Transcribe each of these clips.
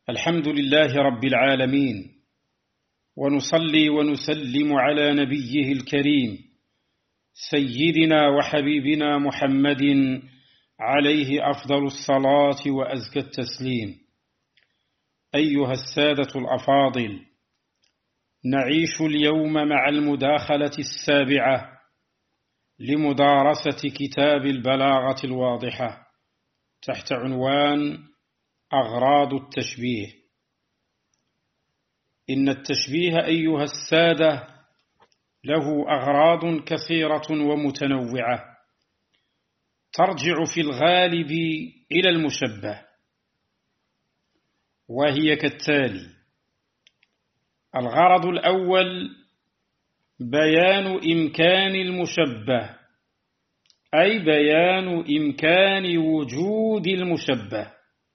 الحمد لله رب العالمين، ونصلي ونسلم على نبيه الكريم سيدنا وحبيبنا محمد عليه أفضل الصلاة وأزكى التسليم. أيها السادة الأفاضل، نعيش اليوم مع المداخلة السابعة لمدارسة كتاب البلاغة الواضحة تحت عنوان أغراض التشبيه. إن التشبيه أيها السادة له أغراض كثيرة ومتنوعة ترجع في الغالب إلى المشبه، وهي كالتالي: الغرض الأول بيان إمكان المشبه، أي بيان إمكان وجود المشبه،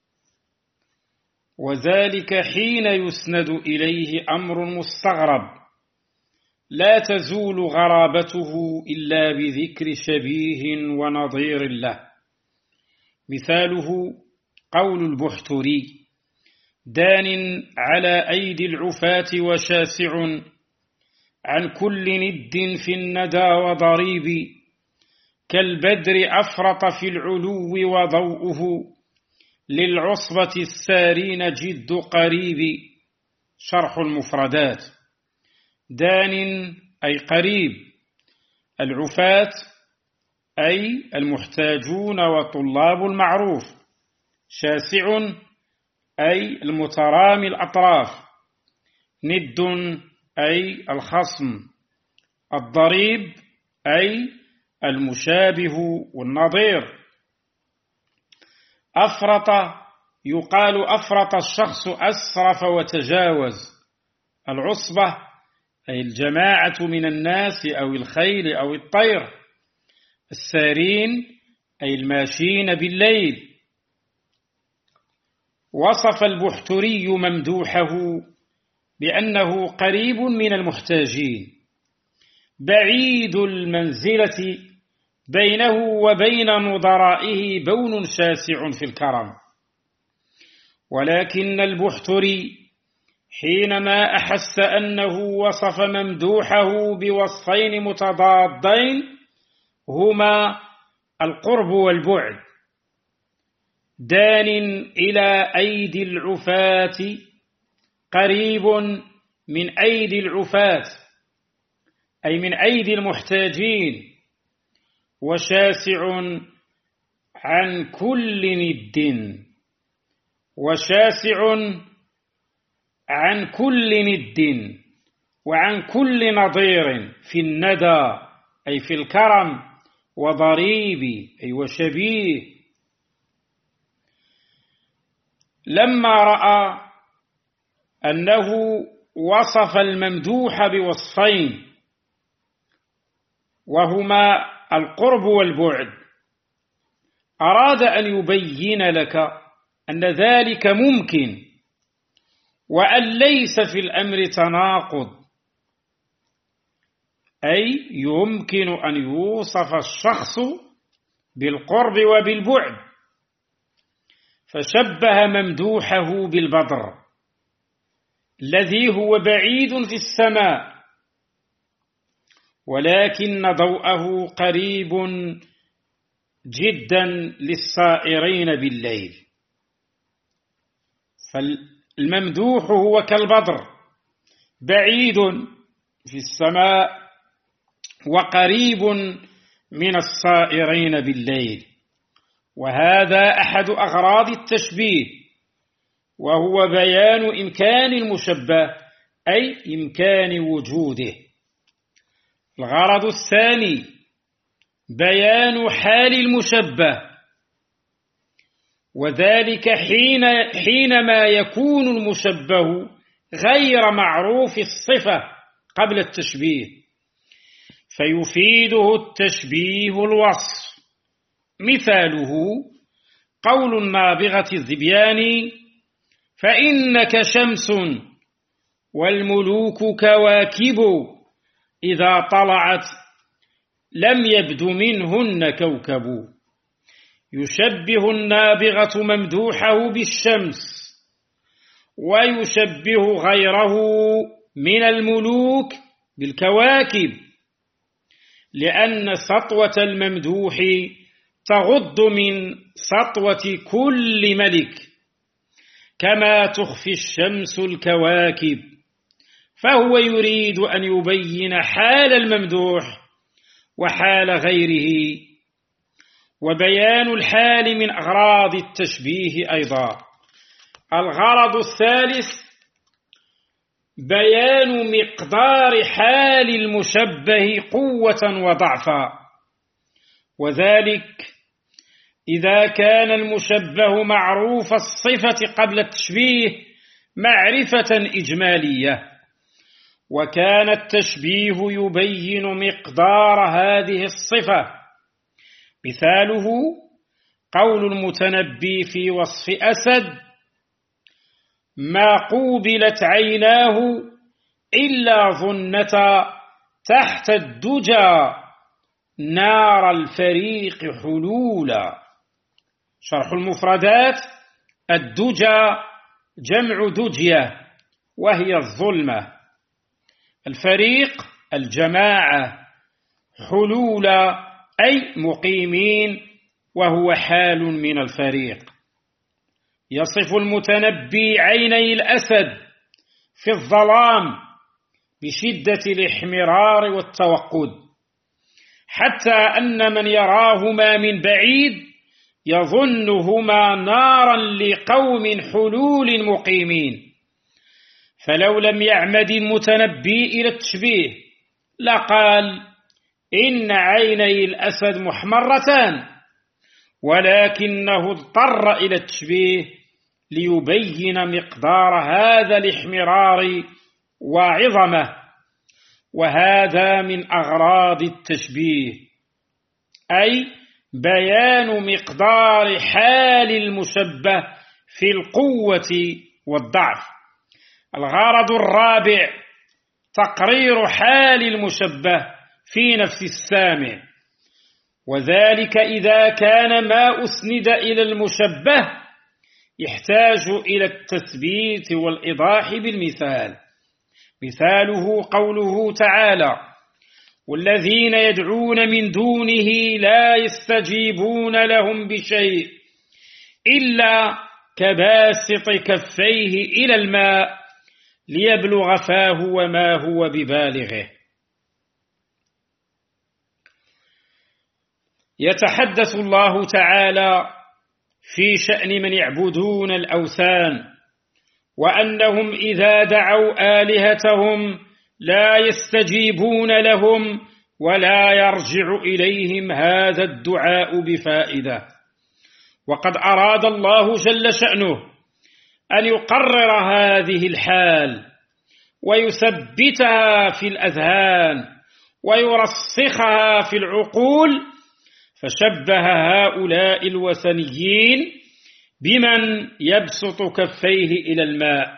وذلك حين يسند إليه أمر مستغرب لا تزول غرابته إلا بذكر شبيه ونظير له. مثاله قول البحتري: دان على أيدي العفاة وشاسع عن كل ند في الندى وضريب، كالبدر أفرط في العلو وضوءه للعصبة السارين جد قريب. شرح المفردات: دان أي قريب، العفاة أي المحتاجون وطلاب المعروف، شاسع أي المترامي الأطراف، ند أي الخصم، الضريب أي المشابه والنظير. أفرط يقال أفرط الشخص، أسرف وتجاوز. العصبة أي الجماعة من الناس أو الخيل أو الطير. السارين أي الماشين بالليل. وصف البحتري ممدوحه بأنه قريب من المحتاجين، بعيد المنزلة، بينه وبين نظرائه بون شاسع في الكرم. ولكن البحتري حينما أحس أنه وصف ممدوحه بوصفين متضادين هما القرب والبعد، دان إلى أيدي العفاة، قريب من أيدي العفاة أي من أيدي المحتاجين، وشاسع عن كل ند، وشاسع عن كل ند وعن كل نظير في الندى أي في الكرم، وضريب أي وشبيه. لما رأى أنه وصف الممدوح بوصفين وهما القرب والبعد، أراد أن يبين لك أن ذلك ممكن، وأن ليس في الأمر تناقض، أي يمكن أن يوصف الشخص بالقرب وبالبعد. فشبه ممدوحه بالبدر الذي هو بعيد في السماء، ولكن ضوءه قريب جدا للسائرين بالليل. فالممدوح هو كالبدر، بعيد في السماء وقريب من السائرين بالليل. وهذا أحد أغراض التشبيه، وهو بيان إمكان المشبه أي إمكان وجوده. الغرض الثاني بيان حال المشبه، وذلك حينما يكون المشبه غير معروف الصفة قبل التشبيه، فيفيده التشبيه الوصف. مثاله قول النابغة الذبياني: فإنك شمس والملوك كواكب، إذا طلعت لم يبد منهن كوكب. يشبه النابغة ممدوحه بالشمس، ويشبه غيره من الملوك بالكواكب، لأن سطوة الممدوح تغض من سطوة كل ملك كما تخفي الشمس الكواكب، فهو يريد أن يبين حال الممدوح وحال غيره. وبيان الحال من أغراض التشبيه أيضا. الغرض الثالث بيان مقدار حال المشبه قوة وضعفا، وذلك إذا كان المشبه معروف الصفة قبل التشبيه معرفة إجمالية، وكان التشبيه يبين مقدار هذه الصفة. مثاله قول المتنبي في وصف أسد: ما قوبلت عيناه إلا ظنة تحت الدجى نار الفريق حلولا. شرح المفردات: الدجى جمع دجية وهي الظلمة، الفريق الجماعة، حلولا أي مقيمين وهو حال من الفريق. يصف المتنبي عيني الأسد في الظلام بشدة الاحمرار والتوقد، حتى أن من يراهما من بعيد يظنهما نارا لقوم حلول مقيمين. فلو لم يعمد المتنبي إلى التشبيه لقال إن عيني الأسد محمرتان، ولكنه اضطر إلى التشبيه ليبين مقدار هذا الاحمرار وعظمه، وهذا من أغراض التشبيه، أي بيان مقدار حال المشبه في القوة والضعف. الغرض الرابع تقرير حال المشبه في نفس السامع، وذلك إذا كان ما أسند إلى المشبه يحتاج إلى التثبيت والإيضاح بالمثال. مثاله قوله تعالى: والذين يدعون من دونه لا يستجيبون لهم بشيء إلا كباسط كفيه إلى الماء ليبلغ فاه وما هو ببالغه. يتحدث الله تعالى في شأن من يعبدون الأوثان، وأنهم إذا دعوا آلهتهم لا يستجيبون لهم ولا يرجع إليهم هذا الدعاء بفائدة. وقد أراد الله جل شأنه أن يقرر هذه الحال ويثبتها في الأذهان ويرسخها في العقول، فشبه هؤلاء الوثنيين بمن يبسط كفيه إلى الماء،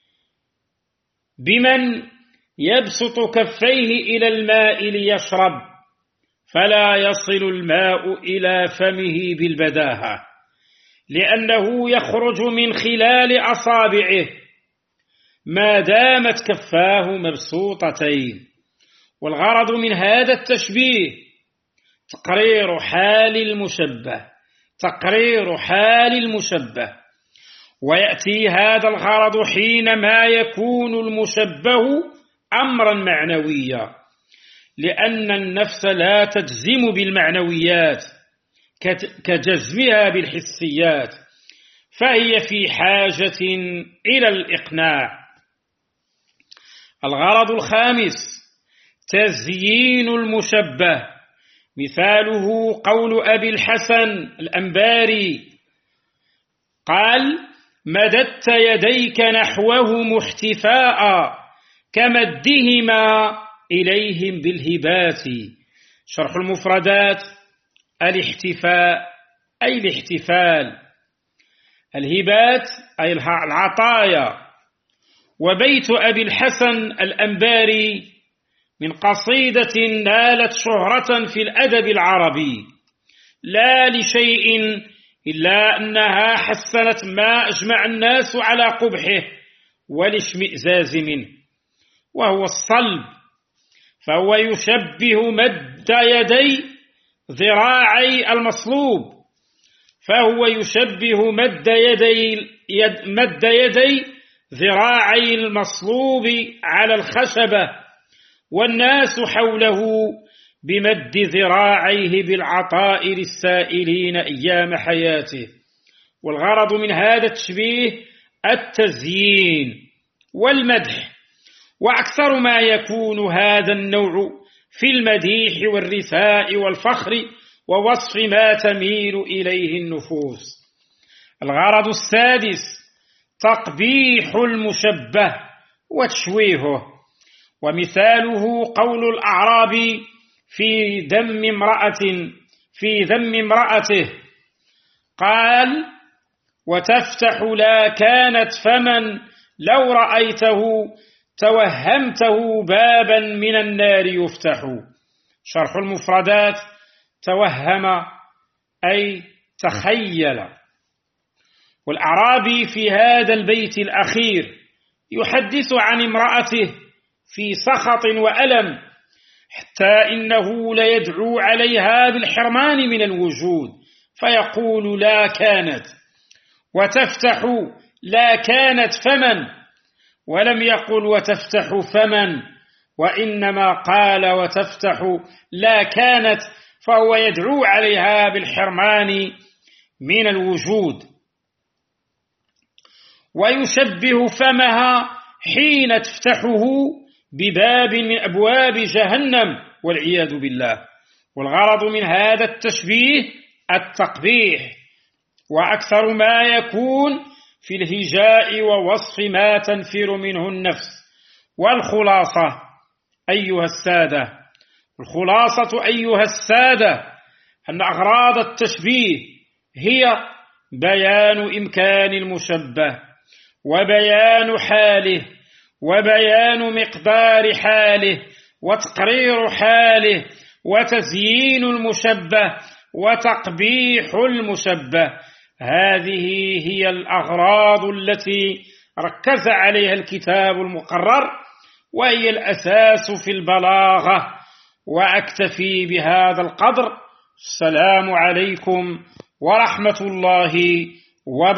بمن يبسط كفيه إلى الماء ليشرب فلا يصل الماء إلى فمه بالبداهة، لأنه يخرج من خلال أصابعه ما دامت كفاه مبسوطتين. والغرض من هذا التشبيه تقرير حال المشبه، تقرير حال المشبه. ويأتي هذا الغرض حينما يكون المشبه أمرا معنويا، لأن النفس لا تجزم بالمعنويات كجزمها بالحسيات، فهي في حاجة إلى الإقناع. الغرض الخامس تزيين المشبه. مثاله قول أبي الحسن الأنباري قال: مددت يديك نحوه محتفاء كمدهما إليهم بالهبات. شرح المفردات: الاحتفاء أي الاحتفال، الهبات أي العطايا. وبيت أبي الحسن الأنباري من قصيدة نالت شهرة في الأدب العربي، لا لشيء إلا أنها حسنت ما أجمع الناس على قبحه والاشمئزاز منه، وهو الصلب، فهو يشبه مد يدي ذراعي المصلوب، فهو يشبه مد يدي ذراعي المصلوب على الخشبة، والناس حوله بمد ذراعيه بالعطاء للسائلين أيام حياته. والغرض من هذا التشبيه التزيين والمدح، وأكثر ما يكون هذا النوع في المديح والرثاء والفخر ووصف ما تميل إليه النفوس. الغرض السادس تقبيح المشبه وتشويهه، ومثاله قول الأعرابي في ذم امرأته قال: وتفتح لا كانت فمن لو رأيته توهمته بابا من النار يفتح. شرح المفردات: توهم أي تخيل. والأعرابي في هذا البيت الأخير يحدث عن امرأته في سخط وألم، حتى إنه ليدعو عليها بالحرمان من الوجود، فيقول: لا كانت، وتفتح لا كانت فمن، ولم يقل وتفتح فمن، وإنما قال وتفتح لا كانت، فهو يدعو عليها بالحرمان من الوجود. ويشبه فمها حين تفتحه بباب من أبواب جهنم والعياذ بالله. والغرض من هذا التشبيه التقبيح، وأكثر ما يكون في الهجاء ووصف ما تنفر منه النفس. والخلاصة أيها السادة أن أغراض التشبيه هي بيان إمكان المشبه، وبيان حاله، وبيان مقدار حاله، وتقرير حاله، وتزيين المشبه، وتقبيح المشبه. هذه هي الأغراض التي ركز عليها الكتاب المقرر، وهي الأساس في البلاغة. وأكتفي بهذا القدر. السلام عليكم ورحمة الله وبركاته.